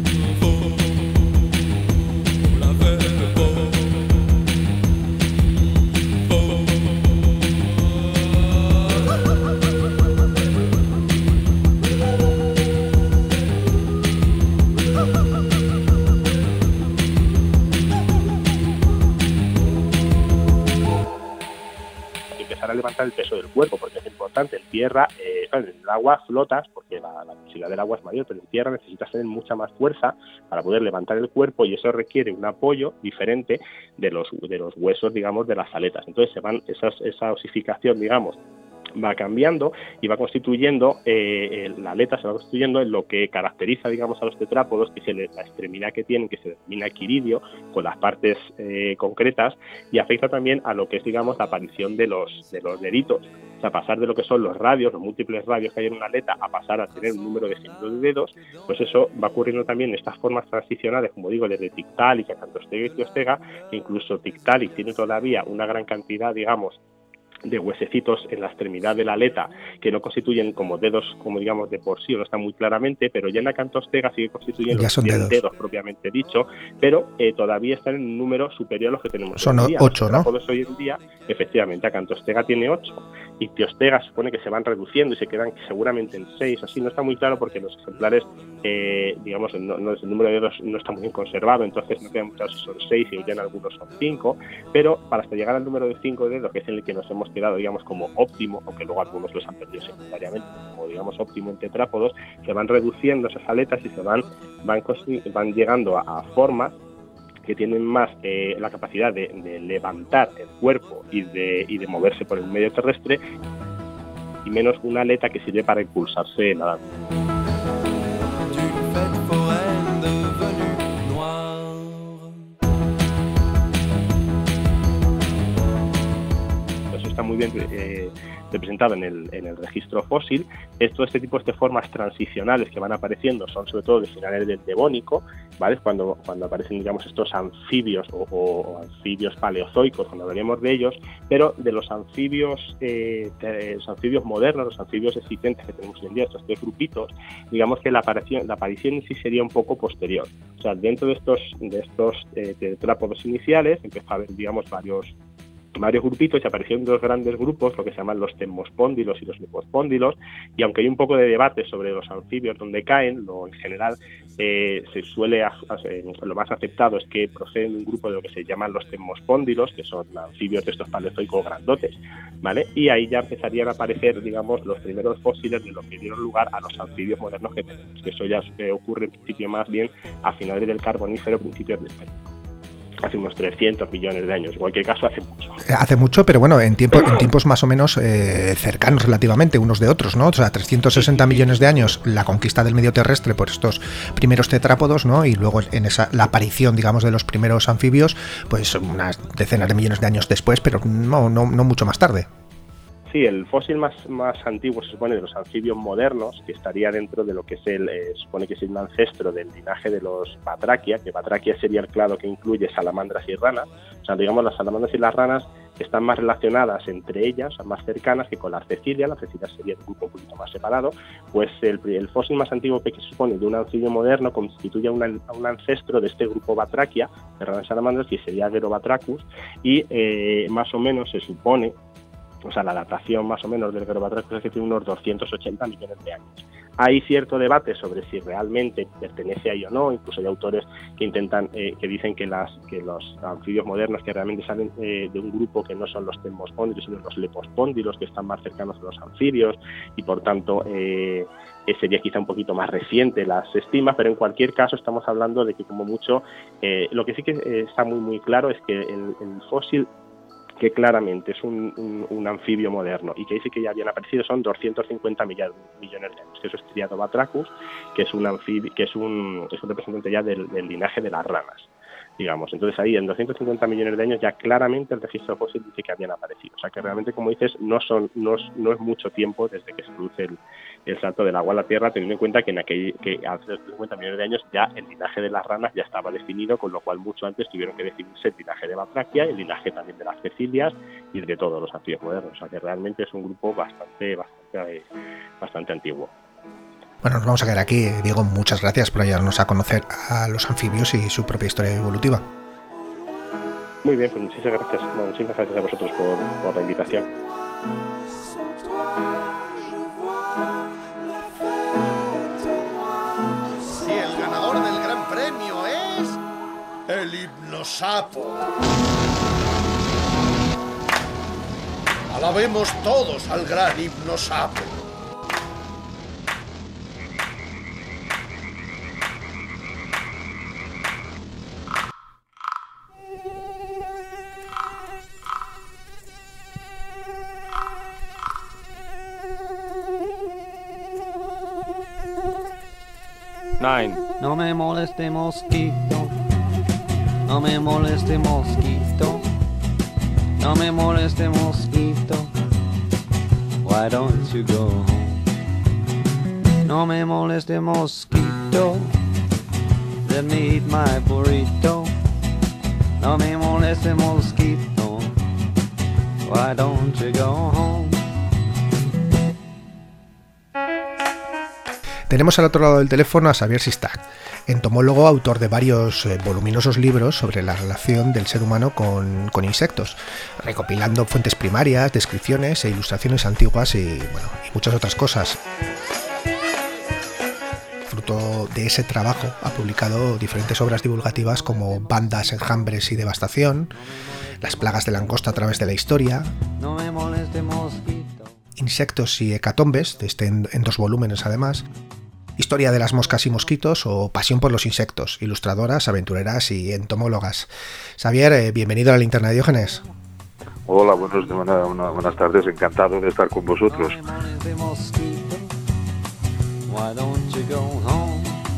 F: A levantar el peso del cuerpo, porque es importante. En tierra, eh, en el agua flotas porque la, la densidad del agua es mayor, pero en tierra necesitas tener mucha más fuerza para poder levantar el cuerpo, y eso requiere un apoyo diferente de los de los huesos, digamos, de las aletas. Entonces se van esas, esa osificación, digamos, va cambiando y va constituyendo, eh, la aleta se va constituyendo en lo que caracteriza, digamos, a los tetrápodos, que es el, la extremidad que tienen, que se denomina quiridio, con las partes eh, concretas, y afecta también a lo que es, digamos, la aparición de los, de los deditos. O sea, pasar de lo que son los radios, los múltiples radios que hay en una aleta, a pasar a tener un número definido de dedos, pues eso va ocurriendo también en estas formas transicionales, como digo, desde Tiktaalik a Acantostega y Ictiostega, que incluso Tiktaalik tiene todavía una gran cantidad, digamos, de huesecitos en la extremidad de la aleta que no constituyen como dedos, como digamos de por sí, o no está muy claramente, pero ya en la Acantostega sí que constituyen los dedos. dedos propiamente dicho, pero eh, todavía están en un número superior a los que tenemos
C: son
F: hoy en día.
C: ocho, ¿no?
F: Hoy en día, efectivamente, Acantostega tiene ocho, y Ictiostega se supone que se van reduciendo y se quedan seguramente en seis, así no está muy claro porque los ejemplares, eh, digamos, no, no, el número de dedos no está muy bien conservado, entonces no queda muy claro si son seis y ya en algunos son cinco, pero para hasta llegar al número de cinco dedos, que es en el que nos hemos quedado, digamos, como óptimo, aunque luego algunos los han perdido secundariamente, como digamos óptimo en tetrápodos, se van reduciendo esas aletas y se van van, van llegando a, a formas que tienen más eh, la capacidad de, de levantar el cuerpo y de, y de moverse por el medio terrestre, y menos una aleta que sirve para impulsarse nadando. Está muy bien eh, representado en el, en el registro fósil. Esto, este tipo de formas transicionales que van apareciendo son sobre todo de finales del Devónico, ¿vale? Cuando, cuando aparecen, digamos, estos anfibios o, o, o anfibios paleozoicos, cuando hablaremos de ellos, pero de los anfibios, eh, de los anfibios modernos, los anfibios existentes que tenemos hoy en día, estos tres grupitos, digamos que la aparición, la aparición en sí sería un poco posterior. O sea, dentro de estos, de estos eh, tetrápodos iniciales empezó a haber, digamos, varios varios grupitos y aparecieron dos grandes grupos, lo que se llaman los temmospóndilos y los lepospóndilos, y aunque hay un poco de debate sobre los anfibios donde caen, lo en general eh, se suele, eh, lo más aceptado es que proceden de un grupo de lo que se llaman los temmospóndilos, que son anfibios de estos paleozoicos grandotes, ¿vale? Y ahí ya empezarían a aparecer, digamos, los primeros fósiles de lo que dieron lugar a los anfibios modernos que tenemos, que eso ya eh, ocurre en principio más bien a finales del Carbonífero, principios del Paleógeno. Hace unos trescientos millones de años. En cualquier caso, hace mucho.
C: Hace mucho, pero bueno, en, tiempo, en tiempos más o menos eh, cercanos relativamente unos de otros, ¿no? O sea, trescientos sesenta millones de años la conquista del medio terrestre por estos primeros tetrápodos, ¿no? Y luego en esa la aparición, digamos, de los primeros anfibios, pues unas decenas de millones de años después, pero no, no, no mucho más tarde.
F: Sí, el fósil más, más antiguo se supone de los anfibios modernos, que estaría dentro de lo que es el, eh, se supone que es un ancestro del linaje de los Batrachia, que Batrachia sería el clado que incluye salamandras y ranas. O sea, digamos, las salamandras y las ranas están más relacionadas entre ellas, o sea, más cercanas que con la Cecilia. La Cecilia sería un grupo un poquito más separado. Pues el, el fósil más antiguo que se supone de un anfibio moderno constituye a un, a un ancestro de este grupo Batrachia, de ranas y salamandras, que sería Gerobatrachus, y eh, más o menos se supone, o sea, la datación más o menos del Gerobatrachus es que tiene unos doscientos ochenta millones de años. Hay cierto debate sobre si realmente pertenece ahí o no, incluso hay autores que intentan, eh, que dicen que, las, que los anfibios modernos que realmente salen eh, de un grupo que no son los temmospóndilos, sino los lepospóndilos, que están más cercanos a los anfibios, y por tanto eh, sería quizá un poquito más reciente las estimas, pero en cualquier caso estamos hablando de que como mucho, eh, lo que sí que eh, está muy muy claro es que el, el fósil que claramente es un, un, un anfibio moderno y que dice que ya habían aparecido son doscientos cincuenta millones de años, que eso es Triadobatrachus, que es un anfibio, que es un, es un representante ya del, del linaje de las ranas, digamos. Entonces ahí en doscientos cincuenta millones de años ya claramente el registro fósil dice que habían aparecido. O sea que realmente, como dices, no son no es, no es mucho tiempo desde que se produce el, el salto del agua a la tierra, teniendo en cuenta que en aquel que hace cincuenta millones de años ya el linaje de las ranas ya estaba definido, con lo cual mucho antes tuvieron que definirse el linaje de Batrachia, el linaje también de las Cecilias y de todos los anfibios modernos. O sea que realmente es un grupo bastante bastante bastante antiguo.
C: Bueno, nos vamos a quedar aquí. Diego, muchas gracias por ayudarnos a conocer a los anfibios y su propia historia evolutiva.
F: Muy bien, pues muchísimas gracias. Bueno, muchísimas gracias a vosotros por, por la invitación.
G: Y el ganador del gran premio es el hipnosapo. Alabemos todos al gran hipnosapo.
E: Nine.
H: No me moleste mosquito, no me moleste mosquito, no me moleste mosquito, why don't you go home? No me moleste mosquito, let me eat my burrito. No me moleste mosquito, why don't you go home?
C: Tenemos al otro lado del teléfono a Xavier Sistach, entomólogo, autor de varios eh, voluminosos libros sobre la relación del ser humano con, con insectos, recopilando fuentes primarias, descripciones e ilustraciones antiguas y, bueno, y muchas otras cosas. Fruto de ese trabajo ha publicado diferentes obras divulgativas como Bandas, Enjambres y Devastación, Las plagas de langosta a través de la historia,
H: No me moleste mosquito,
C: Insectos y hecatombes, de este en, en dos volúmenes además, Historia de las moscas y mosquitos o Pasión por los insectos, ilustradoras, aventureras y entomólogas. Xavier, eh, bienvenido a la Linterna de Diógenes.
I: Hola, buenos, buena, una, buenas tardes, encantado de estar con vosotros.
H: no me moleste mosquito, why don't you go home?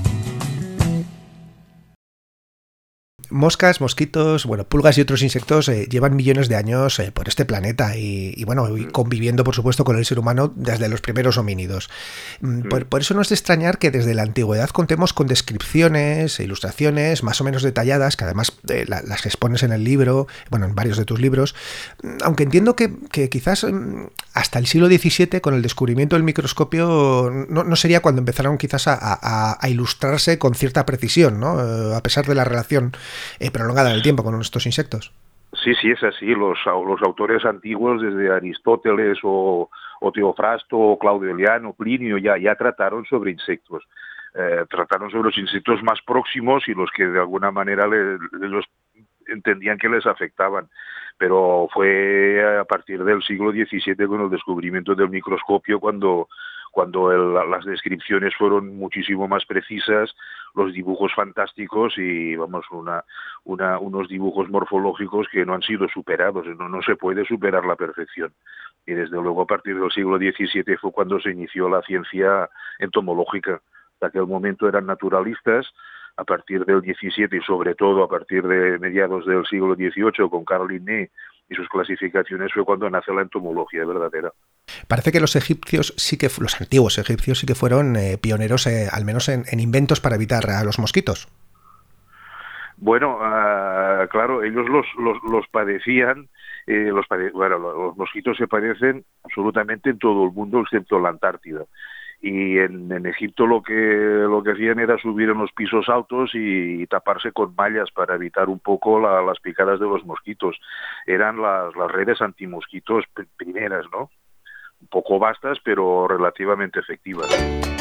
C: Moscas, mosquitos, bueno, pulgas y otros insectos eh, llevan millones de años eh, por este planeta y, y bueno, y conviviendo por supuesto con el ser humano desde los primeros homínidos. Por, por eso no es de extrañar que desde la antigüedad contemos con descripciones e ilustraciones más o menos detalladas, que además eh, la, las expones en el libro, bueno, en varios de tus libros, aunque entiendo que, que quizás hasta el siglo diecisiete, con el descubrimiento del microscopio, no, no sería cuando empezaron quizás a, a, a ilustrarse con cierta precisión, ¿no? A pesar de la relación Eh, prolongada en el tiempo con estos insectos.
I: Sí, sí, es así. Los, los autores antiguos, desde Aristóteles o, o Teofrasto o Claudio Eliano, Plinio, ya, ya trataron sobre insectos. Eh, trataron sobre los insectos más próximos y los que de alguna manera le, le, los entendían que les afectaban. Pero fue a partir del siglo diecisiete con el descubrimiento del microscopio cuando, cuando el, las descripciones fueron muchísimo más precisas, los dibujos fantásticos y vamos una, una unos dibujos morfológicos que no han sido superados, no, no se puede superar la perfección. Y desde luego a partir del siglo diecisiete fue cuando se inició la ciencia entomológica. Hasta aquel momento eran naturalistas. A partir del diecisiete y sobre todo a partir de mediados del siglo dieciocho con Carl Linné y sus clasificaciones fue cuando nace la entomología verdadera.
C: Parece que los egipcios sí que, los antiguos egipcios sí que fueron eh, pioneros, eh, al menos en, en inventos para evitar a los mosquitos.
I: Bueno, uh, claro, ellos los, los, los padecían, eh, los, pade bueno, los mosquitos se padecen absolutamente en todo el mundo excepto en la Antártida. Y en, en Egipto lo que lo que hacían era subir en los pisos altos y, y taparse con mallas para evitar un poco la, las picadas de los mosquitos. Eran las, las redes antimosquitos primeras, ¿no? Un poco vastas, pero relativamente efectivas.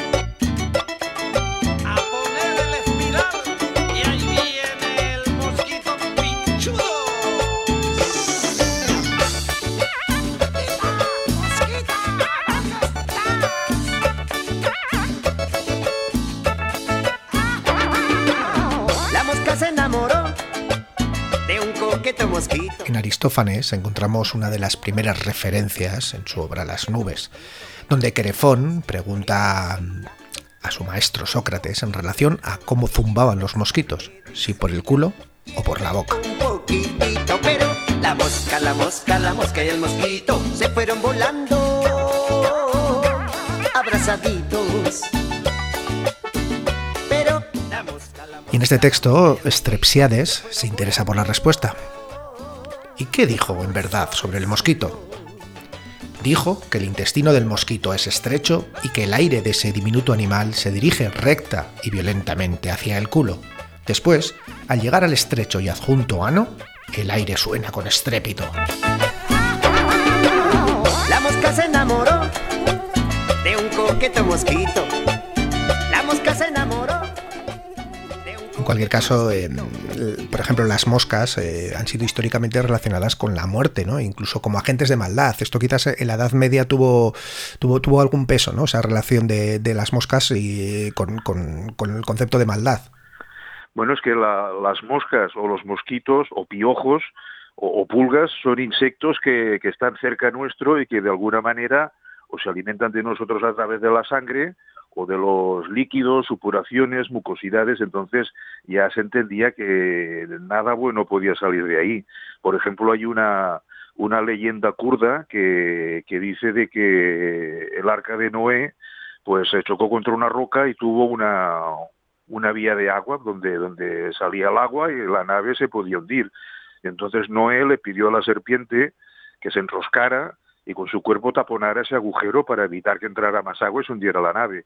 C: En Aristófanes encontramos una de las primeras referencias en su obra Las nubes, donde Querefón pregunta a su maestro Sócrates en relación a cómo zumbaban los mosquitos, si por el culo o por la boca.
J: Un poquitito, pero la mosca, la mosca, la mosca y el mosquito se fueron volando abrazaditos. Pero la mosca, la mosca...
C: Y en este texto, Strepsiades se interesa por la respuesta. ¿Y qué dijo en verdad sobre el mosquito? Dijo que el intestino del mosquito es estrecho y que el aire de ese diminuto animal se dirige recta y violentamente hacia el culo. Después, al llegar al estrecho y adjunto ano, el aire suena con estrépito.
J: La mosca se enamoró de un coqueto mosquito. La mosca se enamoró.
C: En cualquier caso, eh, por ejemplo, las moscas eh, han sido históricamente relacionadas con la muerte, ¿no? Incluso como agentes de maldad. Esto quizás en la Edad Media tuvo tuvo, tuvo algún peso, ¿no? Esa relación de, de las moscas y con, con, con el concepto de maldad.
I: Bueno, es que la, las moscas o los mosquitos o piojos o, o pulgas son insectos que, que están cerca nuestro y que de alguna manera o se alimentan de nosotros a través de la sangre o de los líquidos, supuraciones, mucosidades, entonces ya se entendía que nada bueno podía salir de ahí. Por ejemplo, hay una, una leyenda kurda que, que dice de que el arca de Noé pues se chocó contra una roca y tuvo una, una vía de agua donde, donde salía el agua y la nave se podía hundir. Entonces Noé le pidió a la serpiente que se enroscara y con su cuerpo taponara ese agujero para evitar que entrara más agua y se hundiera la nave.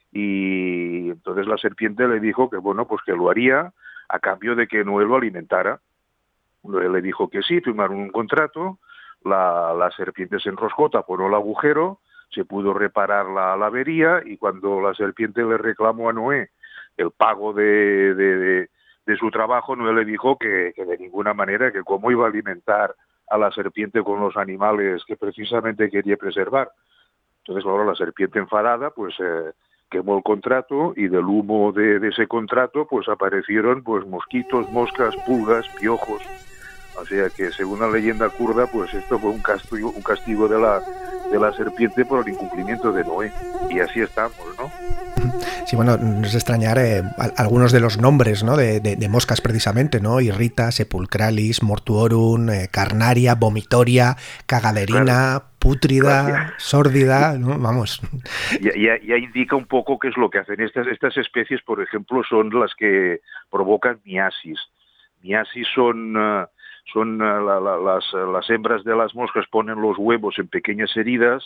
I: Y entonces la serpiente le dijo que bueno, pues que lo haría a cambio de que Noé lo alimentara. Noé le dijo que sí, firmaron un contrato, la, la serpiente se enroscó, taponó el agujero, se pudo reparar la, la avería y cuando la serpiente le reclamó a Noé el pago de, de, de, de su trabajo, Noé le dijo que, que de ninguna manera, que cómo iba a alimentar a la serpiente con los animales que precisamente quería preservar. Entonces, claro, la serpiente enfadada, pues eh, quemó el contrato y del humo de, de ese contrato, pues aparecieron pues mosquitos, moscas, pulgas, piojos. O sea que, según la leyenda kurda, pues esto fue un castigo, un castigo de la de la serpiente por el incumplimiento de Noé. Y así estamos, ¿no?
C: Sí, bueno, no es de extrañar eh, algunos de los nombres, ¿no? de, de, de moscas precisamente, ¿no? Irrita, Sepulcralis, Mortuorum, eh, Carnaria, Vomitoria, Cagaderina, claro. Pútrida, claro. Sórdida, ¿no? Vamos.
I: Ya, ya, ya indica un poco qué es lo que hacen. Estas, estas especies, por ejemplo, son las que provocan miasis. Miasis son... Uh, son uh, la, la, las, las hembras de las moscas ponen los huevos en pequeñas heridas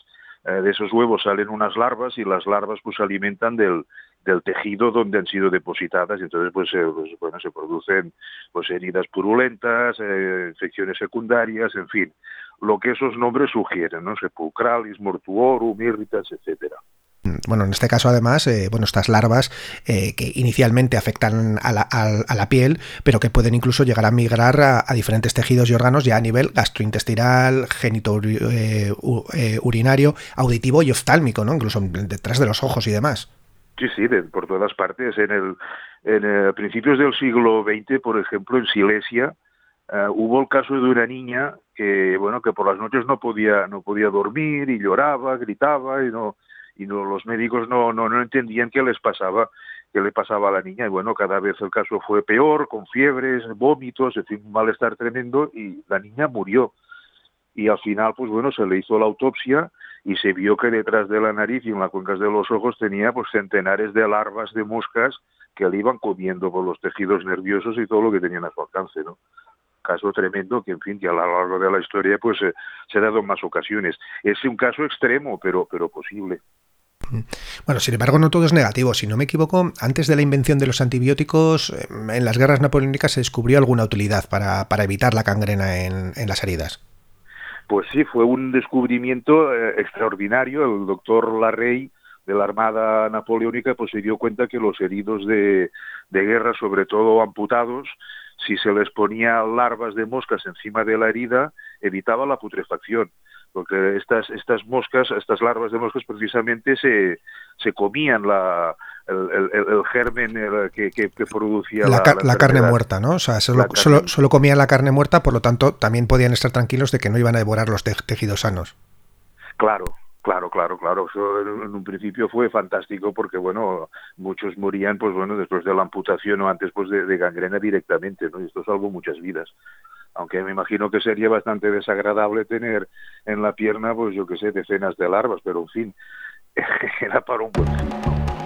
I: eh, de esos huevos salen unas larvas y las larvas pues se alimentan del, del tejido donde han sido depositadas, y entonces pues, eh, pues bueno, se producen pues heridas purulentas, eh, infecciones secundarias, en fin, lo que esos nombres sugieren, ¿no? Sepulcralis, mortuorum, irritas, etcétera.
C: Bueno, en este caso además, eh, bueno, estas larvas eh, que inicialmente afectan a la, a, a la piel, pero que pueden incluso llegar a migrar a, a diferentes tejidos y órganos ya a nivel gastrointestinal, genito eh, eh, urinario, auditivo y oftálmico, ¿no? Incluso detrás de los ojos y demás.
I: Sí, sí, de, por todas partes. En el, en el principios del siglo veinte, por ejemplo, en Silesia, uh, hubo el caso de una niña que, bueno, que por las noches no podía, no podía dormir y lloraba, gritaba y no... y no, los médicos no, no, no entendían qué les pasaba, qué le pasaba a la niña, y bueno, cada vez el caso fue peor, con fiebres, vómitos, en fin, un malestar tremendo, y la niña murió. Y al final, pues bueno, se le hizo la autopsia y se vio que detrás de la nariz y en las cuencas de los ojos tenía pues centenares de larvas de moscas que le iban comiendo por los tejidos nerviosos y todo lo que tenían a su alcance, ¿no? Caso tremendo que, en fin, que a lo largo de la historia pues eh, se ha dado en más ocasiones. Es un caso extremo, pero, pero posible.
C: Bueno, sin embargo, no todo es negativo. Si no me equivoco, antes de la invención de los antibióticos, en las guerras napoleónicas se descubrió alguna utilidad para, para evitar la gangrena en, en las heridas.
I: Pues sí, fue un descubrimiento eh, extraordinario. El doctor Larrey, de la Armada Napoleónica, pues se dio cuenta que los heridos de, de guerra, sobre todo amputados, si se les ponía larvas de moscas encima de la herida, evitaba la putrefacción. Porque estas estas moscas, estas larvas de moscas precisamente se, se comían la, el, el, el germen el, que, que, que producía
C: la,
I: la,
C: car-
I: la,
C: la carne muerta, ¿no? O sea, solo, solo, solo comían la carne muerta, por lo tanto también podían estar tranquilos de que no iban a devorar los te- tejidos sanos.
I: Claro, claro, claro, claro. Eso en un principio fue fantástico porque, bueno, muchos morían, pues bueno, después de la amputación o antes pues de, de gangrena directamente, ¿no? Y esto salvó muchas vidas. Aunque me imagino que sería bastante desagradable tener en la pierna, pues yo qué sé, decenas de larvas, pero en fin, era para un buen fin.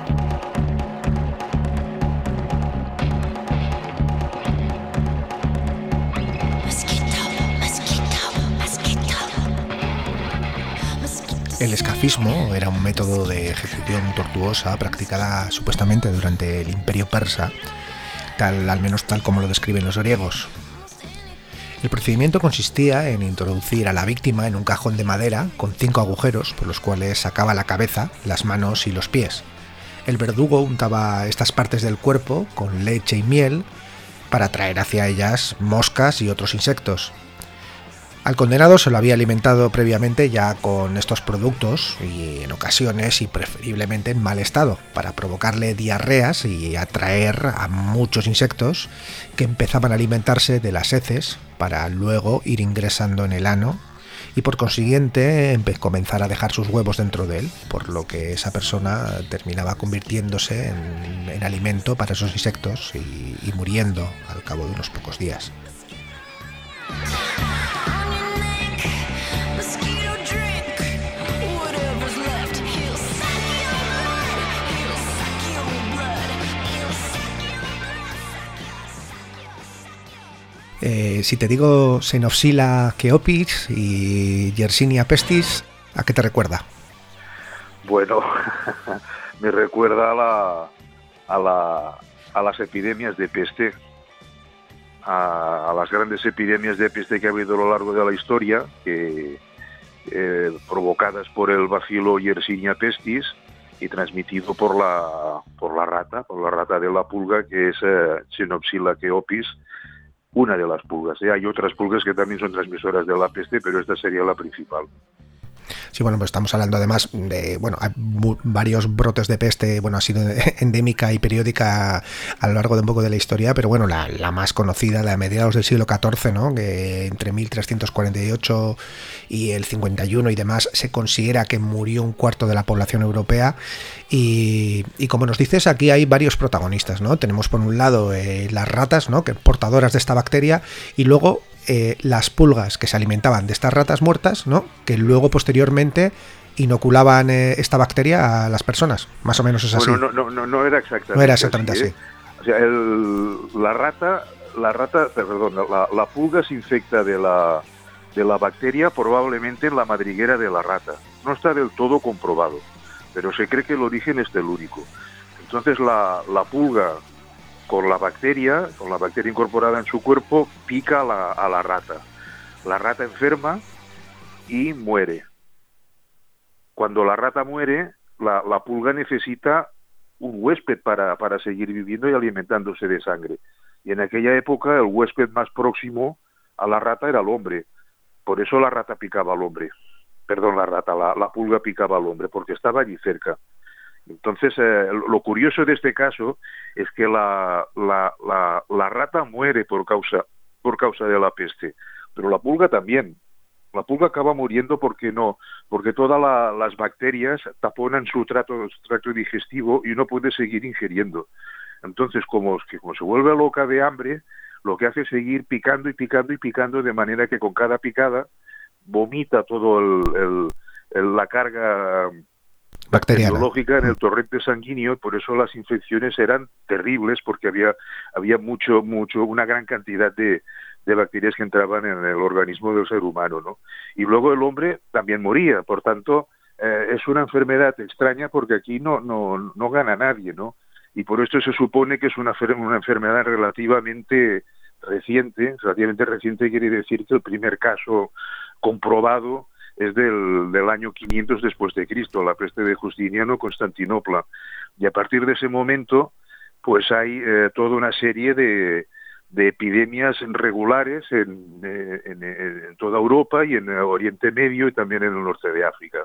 C: El escafismo era un método de ejecución tortuosa practicada supuestamente durante el Imperio Persa, tal, al menos tal como lo describen los griegos. El procedimiento consistía en introducir a la víctima en un cajón de madera con cinco agujeros por los cuales sacaba la cabeza, las manos y los pies. El verdugo untaba estas partes del cuerpo con leche y miel para atraer hacia ellas moscas y otros insectos. Al condenado se lo había alimentado previamente ya con estos productos y en ocasiones y preferiblemente en mal estado para provocarle diarreas y atraer a muchos insectos que empezaban a alimentarse de las heces para luego ir ingresando en el ano y por consiguiente comenzar a dejar sus huevos dentro de él, por lo que esa persona terminaba convirtiéndose en, en alimento para esos insectos y, y muriendo al cabo de unos pocos días. Eh, si te digo Xenophila Cheopis y Yersinia pestis, ¿a qué te recuerda?
I: Bueno, me recuerda a la, a la a las epidemias de peste, a, a las grandes epidemias de peste que ha habido a lo largo de la historia, que eh, provocadas por el bacilo Yersinia pestis y transmitido por la por la rata, por la rata de la pulga, que es eh, Xenophila Cheopis. Una de las pulgas, ¿eh? Hay otras pulgas que también son transmisoras de la peste, pero esta sería la principal.
C: Sí, bueno, pues estamos hablando además de, bueno, hay varios brotes de peste, bueno, ha sido endémica y periódica a lo largo de un poco de la historia, pero bueno, la, la más conocida, la de mediados del siglo catorce, ¿no? Que entre mil trescientos cuarenta y ocho y el cincuenta y uno y demás se considera que murió un cuarto de la población europea y, y como nos dices, aquí hay varios protagonistas, ¿no? Tenemos por un lado eh, las ratas, ¿no? Que portadoras de esta bacteria y luego Eh, las pulgas que se alimentaban de estas ratas muertas, ¿no? Que luego posteriormente inoculaban eh, esta bacteria a las personas. Más o menos es así.
I: Bueno, no, no, no era exactamente,
C: no era exactamente así.
I: así, ¿eh? O sea, el, la rata, la rata, perdón, la, la pulga se infecta de la de la bacteria probablemente en la madriguera de la rata. no está del todo comprobado, pero se cree que el origen es telúrico. Entonces la, la pulga con la bacteria, con la bacteria incorporada en su cuerpo, pica a la, a la rata. La rata enferma y muere. Cuando la rata muere, la, la pulga necesita un huésped para, para seguir viviendo y alimentándose de sangre. Y en aquella época el huésped más próximo a la rata era el hombre. Por eso la rata picaba al hombre. Perdón, la rata, la, la pulga picaba al hombre, porque estaba allí cerca. Entonces, eh, lo curioso de este caso es que la, la, la, la rata muere por causa, por causa de la peste, pero la pulga también. La pulga acaba muriendo porque no, porque todas la, las bacterias taponan su trato, su tracto digestivo y no puede seguir ingiriendo. Entonces, como, que como se vuelve loca de hambre, lo que hace es seguir picando y picando y picando, de manera que con cada picada vomita todo el, el, el, la carga
C: bacteriana
I: biológica en el torrente sanguíneo. Por eso las infecciones eran terribles, porque había había mucho mucho una gran cantidad de, de bacterias que entraban en el organismo del ser humano, ¿no? Y luego el hombre también moría. Por tanto, eh, es una enfermedad extraña, porque aquí no no no gana nadie, ¿no? Y por esto se supone que es una una enfermedad relativamente reciente. Relativamente reciente quiere decir que el primer caso comprobado es del, del año quinientos después de Cristo, la peste de Justiniano, Constantinopla. Y a partir de ese momento, pues hay eh, toda una serie de, de epidemias regulares en, en, en toda Europa y en el Oriente Medio y también en el norte de África.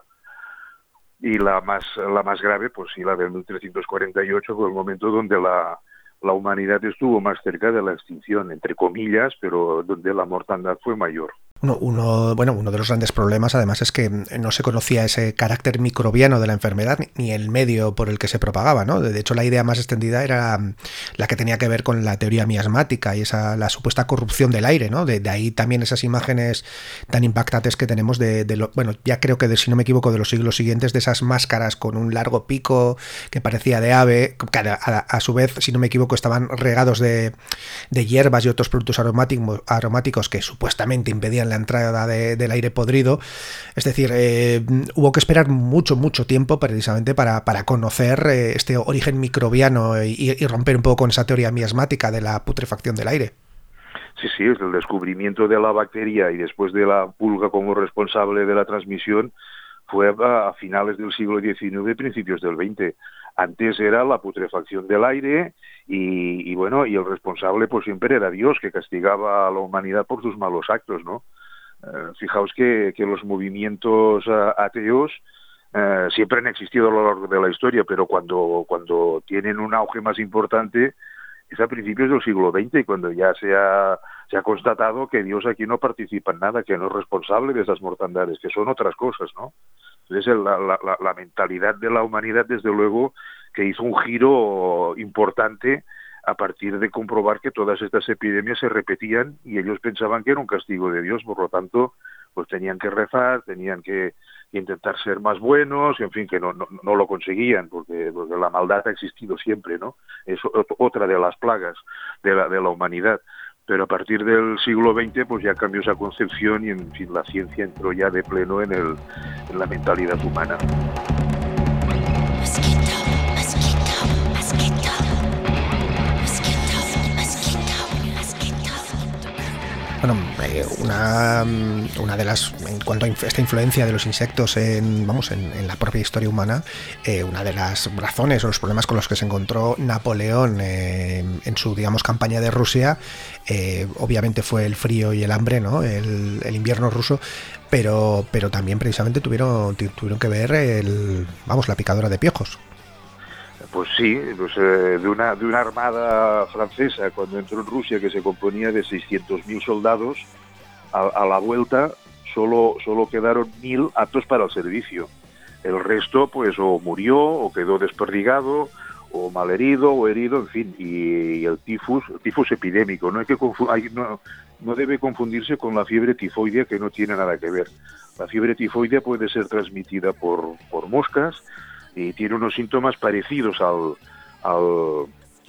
I: Y la más la más grave, pues sí, la del mil trescientos cuarenta y ocho, fue el momento donde la, la humanidad estuvo más cerca de la extinción, entre comillas, pero donde la mortandad fue mayor.
C: Uno, uno, bueno, uno de los grandes problemas, además, es que no se conocía ese carácter microbiano de la enfermedad ni el medio por el que se propagaba, ¿no? De hecho, la idea más extendida era la que tenía que ver con la teoría miasmática y esa la supuesta corrupción del aire, ¿no? De, de ahí también esas imágenes tan impactantes que tenemos de, de lo, bueno, ya creo que de, si no me equivoco, de los siglos siguientes, de esas máscaras con un largo pico que parecía de ave, que a, a, a su vez, si no me equivoco, estaban regados de, de hierbas y otros productos aromáticos, aromáticos que supuestamente impedían la entrada de, del aire podrido. Es decir, eh, hubo que esperar mucho, mucho tiempo precisamente para, para conocer eh, este origen microbiano y, y romper un poco con esa teoría miasmática de la putrefacción del aire.
I: Sí, sí, el descubrimiento de la bacteria y después de la pulga como responsable de la transmisión fue a, a finales del siglo diecinueve, principios del veinte. Antes era la putrefacción del aire y, y bueno, y el responsable pues siempre era Dios, que castigaba a la humanidad por sus malos actos, ¿no? Eh, fijaos que, que los movimientos uh, ateos uh, siempre han existido a lo largo de la historia, pero cuando, cuando tienen un auge más importante es a principios del siglo veinte, cuando ya se ha, se ha constatado que Dios aquí no participa en nada, que no es responsable de esas mortandades, que son otras cosas, ¿no? Entonces la, la, la mentalidad de la humanidad, desde luego, que hizo un giro importante a partir de comprobar que todas estas epidemias se repetían y ellos pensaban que era un castigo de Dios. Por lo tanto, pues tenían que rezar, tenían que intentar ser más buenos, en fin, que no, no, no lo conseguían, porque, porque la maldad ha existido siempre, ¿no? Es otra de las plagas de la, de la humanidad. Pero a partir del siglo veinte pues ya cambió esa concepción y, en fin, la ciencia entró ya de pleno en, el, en la mentalidad humana.
C: Bueno, eh, una, una de las, en cuanto a esta influencia de los insectos en, vamos, en, en la propia historia humana, eh, una de las razones o los problemas con los que se encontró Napoleón eh, en su, digamos, campaña de Rusia, eh, obviamente fue el frío y el hambre, ¿no? El, el invierno ruso, pero, pero también precisamente tuvieron, tuvieron que ver el, vamos, la picadura de piojos.
I: Pues sí, pues, eh, de una de una armada francesa cuando entró en Rusia, que se componía de seiscientos mil soldados, a, a la vuelta solo solo quedaron mil aptos para el servicio. El resto pues o murió o quedó desperdigado o malherido o herido, en fin, y, y el tifus, el tifus epidémico, no hay que confu- hay, no, no debe confundirse con la fiebre tifoidea, que no tiene nada que ver. La fiebre tifoidea puede ser transmitida por por moscas y tiene unos síntomas parecidos al, al,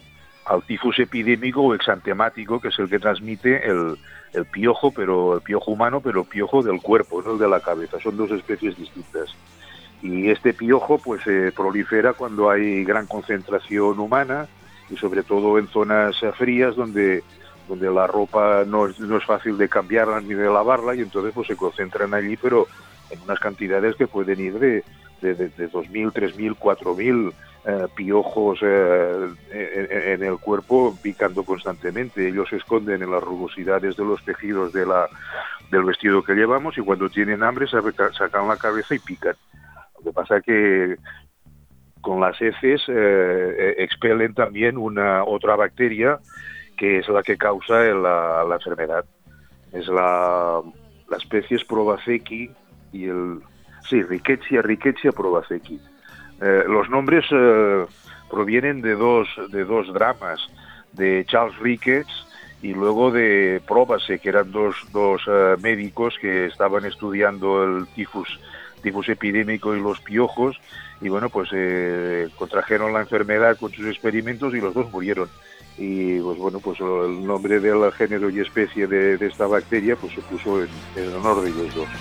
I: al tifus epidémico o exantemático, que es el que transmite el, el piojo, pero el piojo humano, pero el piojo del cuerpo, no el de la cabeza. Son dos especies distintas. Y este piojo pues eh, prolifera cuando hay gran concentración humana y sobre todo en zonas eh, frías donde, donde la ropa no es, no es fácil de cambiarla ni de lavarla, y entonces pues se concentran allí, pero en unas cantidades que pueden ir de, de, de, de dos mil, tres mil, cuatro mil eh, piojos eh, en, en el cuerpo picando constantemente. Ellos se esconden en las rugosidades de los tejidos de la, del vestido que llevamos, y cuando tienen hambre sacan la cabeza y pican. Lo que pasa es que con las heces eh, expelen también una otra bacteria que es la que causa la, la enfermedad. Es la, la especie Proboscis y el sí Rickettsia Rickettsia Proboscis. Eh, los nombres eh, provienen de dos de dos dramas, de Charles Ricketts y luego de Proboscis, que eran dos dos uh, médicos que estaban estudiando el tifus tifus epidémico y los piojos, y bueno, pues eh, contrajeron la enfermedad con sus experimentos y los dos murieron. Y pues bueno, pues el nombre del género y especie de, de esta bacteria pues se puso en, en honor de ellos dos.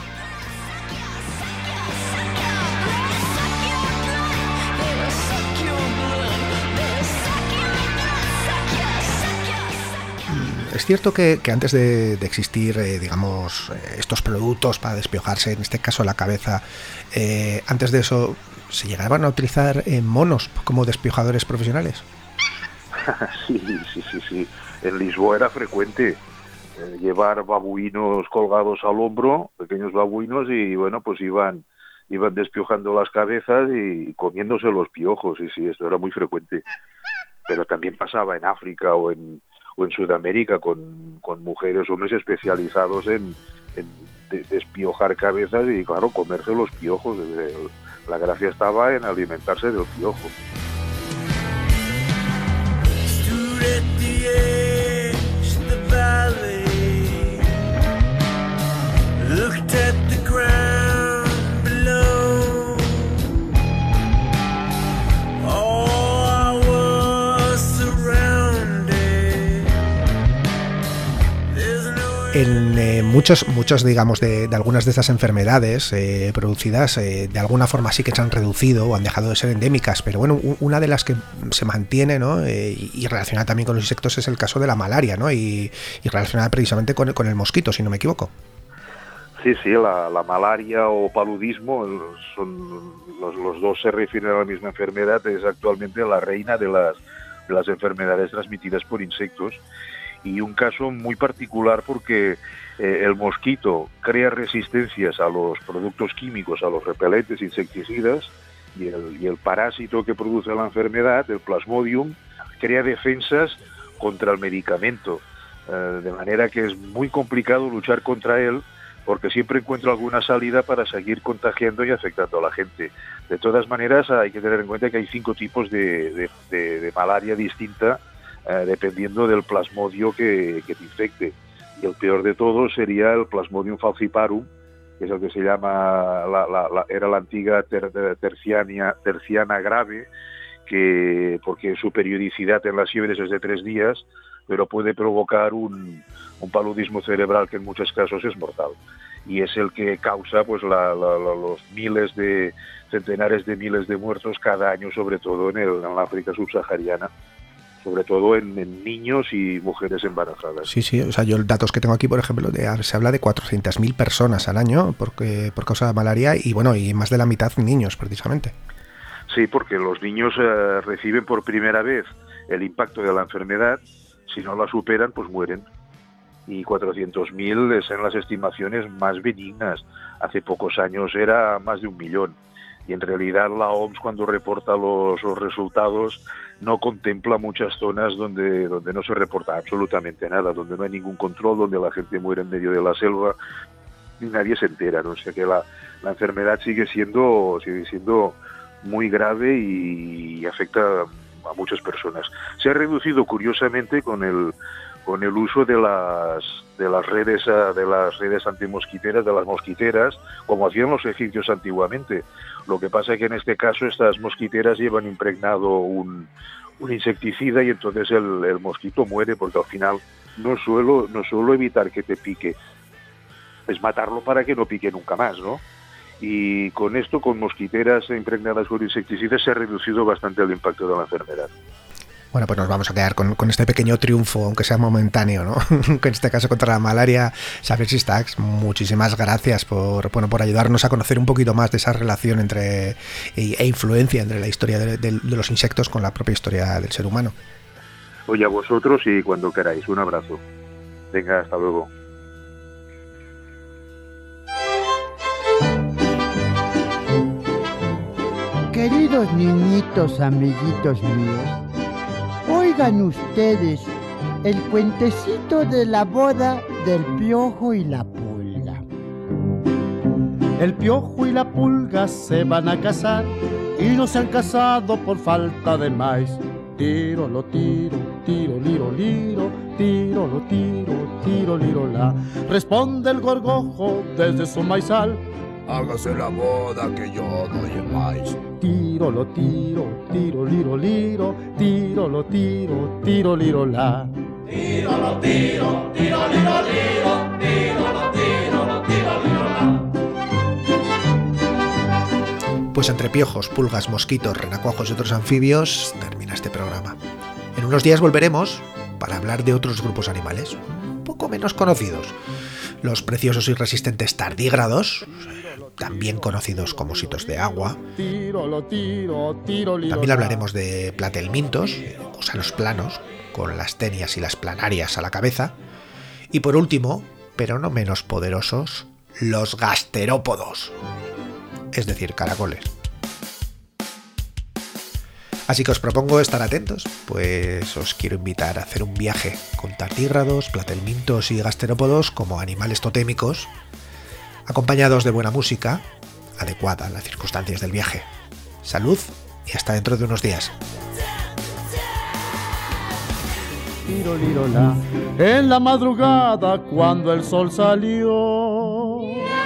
C: Es cierto que, que antes de, de existir, eh, digamos, estos productos para despiojarse, en este caso la cabeza, eh, antes de eso, ¿se llegaban a utilizar eh, monos como despiojadores profesionales?
I: Sí, sí, sí, sí. En Lisboa era frecuente eh, llevar babuinos colgados al hombro, pequeños babuinos, y bueno, pues iban iban despiojando las cabezas y comiéndose los piojos, y sí, esto era muy frecuente. Pero también pasaba en África o en o en Sudamérica con, con mujeres, hombres especializados en, en de, despiojar cabezas y, claro, comerse los piojos. La gracia estaba en alimentarse del piojo.
C: En eh, muchos, muchos, digamos, de, de algunas de estas enfermedades eh, producidas, eh, de alguna forma sí que se han reducido o han dejado de ser endémicas, pero bueno, una de las que se mantiene, ¿no? eh, y relacionada también con los insectos es el caso de la malaria, ¿no? Y, y relacionada precisamente con, con el mosquito, si no me equivoco.
I: Sí, sí, la, la malaria o paludismo, son los, los dos se refieren a la misma enfermedad, es actualmente la reina de las, de las enfermedades transmitidas por insectos. Y un caso muy particular porque eh, el mosquito crea resistencias a los productos químicos, a los repelentes, insecticidas, y el, y el parásito que produce la enfermedad, el Plasmodium, crea defensas contra el medicamento, eh, de manera que es muy complicado luchar contra él, porque siempre encuentra alguna salida para seguir contagiando y afectando a la gente. De todas maneras, hay que tener en cuenta que hay cinco tipos de, de, de, de malaria distinta, Eh, dependiendo del plasmodio que, que te infecte. Y el peor de todos sería el Plasmodium falciparum, que es el que se llama, la, la, la, era la antigua ter, terciana, terciana grave, que porque su periodicidad en las fiebres es de tres días, pero puede provocar un, un paludismo cerebral que en muchos casos es mortal. Y es el que causa pues la, la, la, los miles de, centenares de miles de muertos cada año, sobre todo en, el, en la África subsahariana, sobre todo en, en niños y mujeres embarazadas.
C: Sí, sí, o sea, yo datos que tengo aquí, por ejemplo, de, se habla de cuatrocientas mil personas al año porque, por causa de malaria, y bueno, y más de la mitad niños, precisamente.
I: Sí, porque los niños eh, reciben por primera vez el impacto de la enfermedad, si no la superan, pues mueren. Y cuatrocientos mil son las estimaciones más benignas. Hace pocos años era más de un millón. Y en realidad la O M S, cuando reporta los, los resultados, no contempla muchas zonas donde, donde no se reporta absolutamente nada, donde no hay ningún control, donde la gente muere en medio de la selva y nadie se entera, ¿no? O sea que la, la enfermedad sigue siendo, sigue siendo muy grave y afecta a muchas personas. Se ha reducido curiosamente con el con el uso de las de las redes de las redes antimosquiteras, de las mosquiteras, como hacían los egipcios antiguamente. Lo que pasa es que en este caso estas mosquiteras llevan impregnado un, un insecticida y entonces el, el mosquito muere, porque al final no suelo, no suelo evitar que te pique, es matarlo para que no pique nunca más, ¿no? Y con esto, con mosquiteras impregnadas con insecticidas, se ha reducido bastante el impacto de la enfermedad.
C: Bueno, pues nos vamos a quedar con, con este pequeño triunfo, aunque sea momentáneo, ¿no? En este caso contra la malaria. Xavier Sistax, muchísimas gracias por, bueno, por ayudarnos a conocer un poquito más de esa relación entre e, e influencia entre la historia de, de, de los insectos con la propia historia del ser humano.
I: Oye, a vosotros y cuando queráis. Un abrazo. Venga, hasta luego.
K: Queridos niñitos, amiguitos míos, oigan ustedes el cuentecito de la boda del piojo y la pulga.
L: El piojo y la pulga se van a casar y no se han casado por falta de maíz. Tiro, lo tiro, tiro, liro, liro, tiro, lo tiro, tiro, liro, la. Responde el gorgojo desde su maizal: hágase la boda que yo doy el maíz. Tiro, lo tiro, tiro, liro, liro, tiro, lo tiro, tiro, liro, la. Tiro, lo tiro, tiro, liro, liro, tiro, lo tiro, lo tiro, liro, la.
C: Pues entre piojos, pulgas, mosquitos, renacuajos y otros anfibios termina este programa. En unos días volveremos para hablar de otros grupos animales, un poco menos conocidos. Los preciosos y resistentes tardígrados, también conocidos como ositos de agua. También hablaremos de platelmintos, gusanos planos, con las tenias y las planarias a la cabeza. Y por último, pero no menos poderosos, los gasterópodos, es decir, caracoles. Así que os propongo estar atentos, pues os quiero invitar a hacer un viaje con tardígrados, platelmintos y gasterópodos como animales totémicos, acompañados de buena música, adecuada a las circunstancias del viaje. Salud y hasta dentro de unos días.
L: Tiro, liro, la. En la madrugada cuando el sol salió,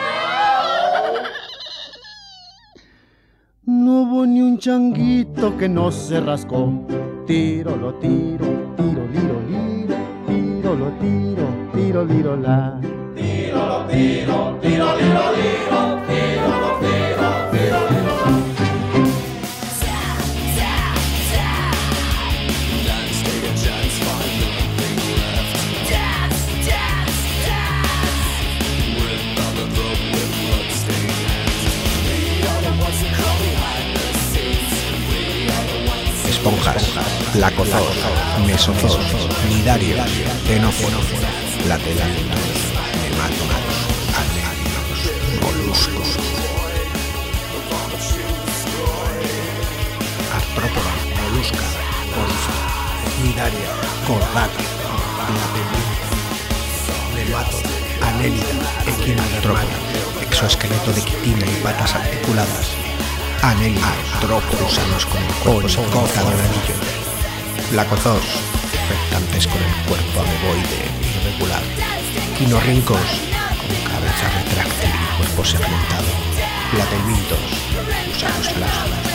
L: no hubo ni un changuito que no se rascó. Tiro, lo tiro, tiro, liro, liro, tiro, lo tiro, tiro, liro, la. Tiro, lo tiro, tiro, liro, liro, tiro, lo tiro, tiro, liro, la.
C: Esponjas, lacozos, mesozoos, nidarios, xenófonos, platelmintos, nematodos, anélidos, moluscos, artrópoda, molusca, concha, nidaria, cordata, platelminto, nematodo, anélida, equinotrópoda, exoesqueleto de quitina y patas articuladas, anélida, gusanos con el cuerpo sincronizado en anillo, lacozos, rectantes con el cuerpo ameboide irregular, quinorrincos, con cabeza retráctil y cuerpo segmentado, platelmintos, gusanos largos,